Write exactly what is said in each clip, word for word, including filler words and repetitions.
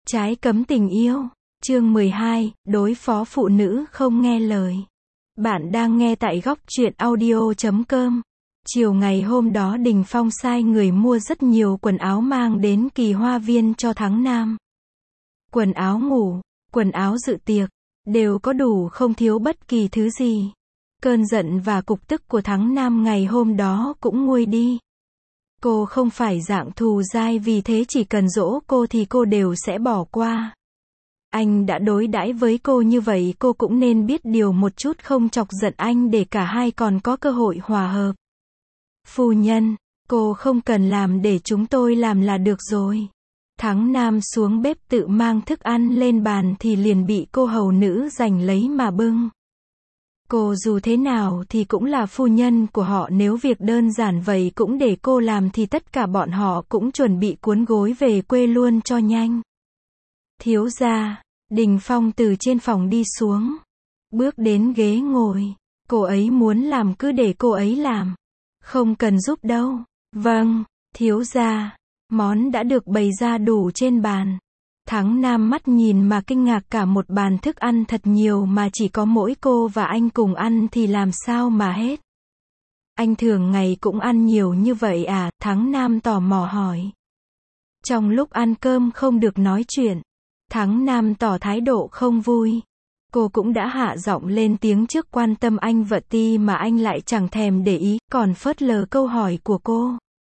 Trái cấm tình yêu. Chương mười hai, đối phó phụ nữ không nghe lời. Bạn đang nghe tại góc truyện audio chấm com. Chiều ngày hôm đó Đình Phong sai người mua rất nhiều quần áo mang đến Kỳ Hoa Viên cho Thắng Nam. Quần áo ngủ, quần áo dự tiệc, đều có đủ không thiếu bất kỳ thứ gì. Cơn giận và cục tức của Thắng Nam ngày hôm đó cũng nguôi đi. Cô không phải dạng thù dai, vì thế chỉ cần dỗ cô thì cô đều sẽ bỏ qua. Anh đã đối đãi với cô như vậy, cô cũng nên biết điều một chút, không chọc giận anh để cả hai còn có cơ hội hòa hợp. Phu nhân, cô không cần làm, để chúng tôi làm là được rồi. Thắng Nam xuống bếp tự mang thức ăn lên bàn thì liền bị cô hầu nữ giành lấy mà bưng. Cô dù thế nào thì cũng là phu nhân của họ, nếu việc đơn giản vậy cũng để cô làm thì tất cả bọn họ cũng chuẩn bị cuốn gối về quê luôn cho nhanh. Thiếu gia, Đình Phong từ trên phòng đi xuống, bước đến ghế ngồi. Cô ấy muốn làm cứ để cô ấy làm, không cần giúp đâu. Vâng, thiếu gia. Món đã được bày ra đủ trên bàn. Thắng Nam mắt nhìn mà kinh ngạc, cả một bàn thức ăn thật nhiều mà chỉ có mỗi cô và anh cùng ăn thì làm sao mà hết. Anh thường ngày cũng ăn nhiều như vậy à? Thắng Nam tò mò hỏi. Trong lúc ăn cơm không được nói chuyện. Thắng Nam tỏ thái độ không vui. Cô cũng đã hạ giọng lên tiếng trước, quan tâm anh vợ ti mà anh lại chẳng thèm để ý, còn phớt lờ câu hỏi của cô.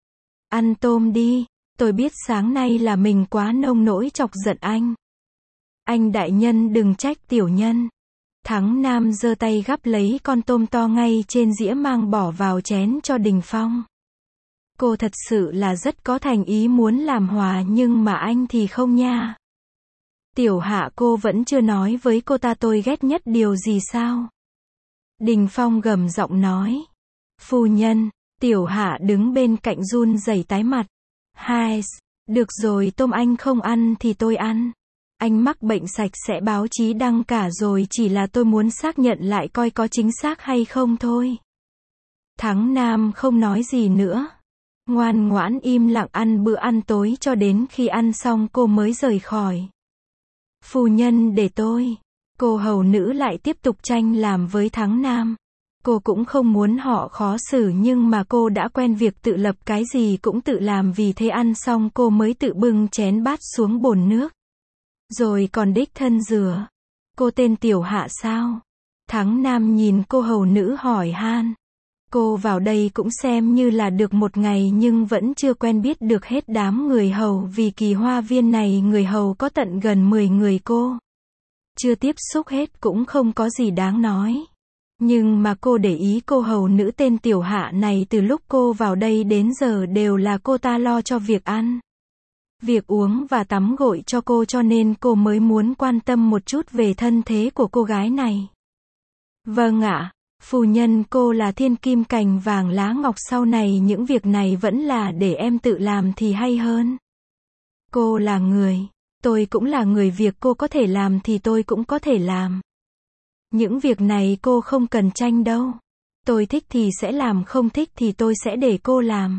Ăn tôm đi. Tôi biết sáng nay là mình quá nông nỗi chọc giận anh. Anh đại nhân đừng trách tiểu nhân. Thắng Nam giơ tay gắp lấy con tôm to ngay trên dĩa mang bỏ vào chén cho Đình Phong. Cô thật sự là rất có thành ý muốn làm hòa, nhưng mà anh thì không nha. Tiểu Hạ, cô vẫn chưa nói với cô ta tôi ghét nhất điều gì sao? Đình Phong gầm giọng nói. Phu nhân. Tiểu Hạ đứng bên cạnh run rẩy tái mặt. Hai, được rồi, tôm anh không ăn thì tôi ăn. Anh mắc bệnh sạch sẽ báo chí đăng cả rồi, chỉ là tôi muốn xác nhận lại coi có chính xác hay không thôi. Thắng Nam không nói gì nữa. Ngoan ngoãn im lặng ăn bữa ăn tối cho đến khi ăn xong cô mới rời khỏi. Phu nhân để tôi. Cô hầu nữ lại tiếp tục tranh làm với Thắng Nam. Cô cũng không muốn họ khó xử, nhưng mà cô đã quen việc tự lập, cái gì cũng tự làm, vì thế ăn xong cô mới tự bưng chén bát xuống bồn nước. Rồi còn đích thân rửa. Cô tên Tiểu Hạ sao? Thắng Nam nhìn cô hầu nữ hỏi han. Cô vào đây cũng xem như là được một ngày, nhưng vẫn chưa quen biết được hết đám người hầu, vì Kỳ Hoa Viên này người hầu có tận gần mười người, cô chưa tiếp xúc hết cũng không có gì đáng nói. Nhưng mà cô để ý cô hầu nữ tên Tiểu Hạ này, từ lúc cô vào đây đến giờ đều là cô ta lo cho việc ăn, việc uống và tắm gội cho cô, cho nên cô mới muốn quan tâm một chút về thân thế của cô gái này. Vâng ạ, phu nhân, cô là thiên kim cành vàng lá ngọc, sau này những việc này vẫn là để em tự làm thì hay hơn. Cô là người, tôi cũng là người, việc cô có thể làm thì tôi cũng có thể làm. Những việc này cô không cần tranh đâu. Tôi thích thì sẽ làm, không thích thì tôi sẽ để cô làm.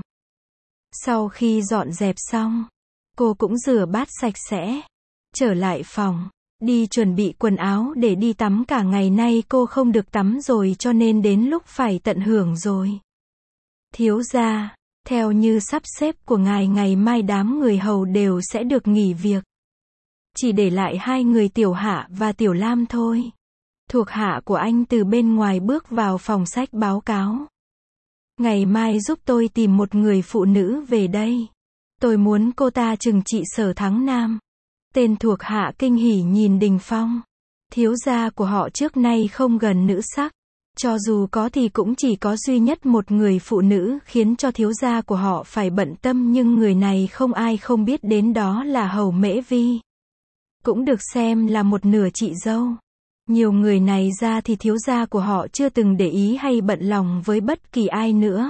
Sau khi dọn dẹp xong, cô cũng rửa bát sạch sẽ, trở lại phòng, đi chuẩn bị quần áo để đi tắm. Cả ngày nay cô không được tắm rồi, cho nên đến lúc phải tận hưởng rồi. Thiếu gia, theo như sắp xếp của ngài, ngày mai đám người hầu đều sẽ được nghỉ việc. Chỉ để lại hai người Tiểu Hạ và Tiểu Lam thôi. Thuộc hạ của anh từ bên ngoài bước vào phòng sách báo cáo. Ngày mai giúp tôi tìm một người phụ nữ về đây. Tôi muốn cô ta trừng trị Sở Thắng Nam. Tên thuộc hạ kinh hỉ nhìn Đình Phong. Thiếu gia của họ trước nay không gần nữ sắc. Cho dù có thì cũng chỉ có duy nhất một người phụ nữ khiến cho thiếu gia của họ phải bận tâm, nhưng người này không ai không biết đến, đó là Hầu Mễ Vi. Cũng được xem là một nửa chị dâu. Nhiều người này ra thì thiếu gia của họ chưa từng để ý hay bận lòng với bất kỳ ai nữa.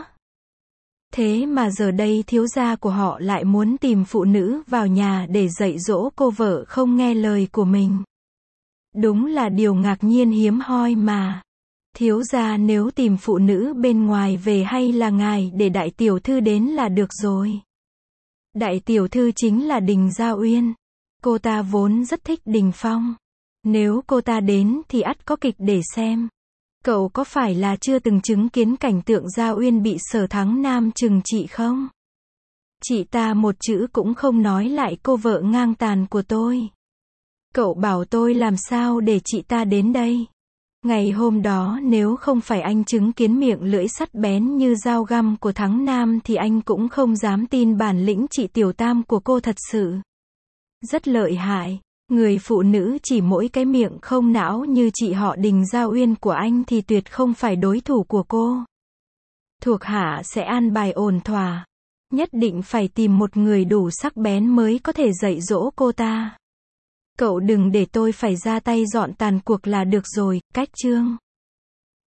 Thế mà giờ đây thiếu gia của họ lại muốn tìm phụ nữ vào nhà để dạy dỗ cô vợ không nghe lời của mình. Đúng là điều ngạc nhiên hiếm hoi mà. Thiếu gia nếu tìm phụ nữ bên ngoài về, hay là ngài để đại tiểu thư đến là được rồi. Đại tiểu thư chính là Đình Gia Uyên. Cô ta vốn rất thích Đình Phong. Nếu cô ta đến thì ắt có kịch để xem. Cậu có phải là chưa từng chứng kiến cảnh tượng Gia Uyên bị Sở Thắng Nam trừng trị không? Chị ta một chữ cũng không nói lại cô vợ ngang tàn của tôi. Cậu bảo tôi làm sao để chị ta đến đây? Ngày hôm đó nếu không phải anh chứng kiến miệng lưỡi sắt bén như dao găm của Thắng Nam thì anh cũng không dám tin bản lĩnh chị Tiểu Tam của cô thật sự rất lợi hại. Người phụ nữ chỉ mỗi cái miệng không não như chị họ Đình Gia Uyên của anh thì tuyệt không phải đối thủ của cô. Thuộc hạ sẽ an bài ổn thỏa. Nhất định phải tìm một người đủ sắc bén mới có thể dạy dỗ cô ta. Cậu đừng để tôi phải ra tay dọn tàn cuộc là được rồi, cách chương.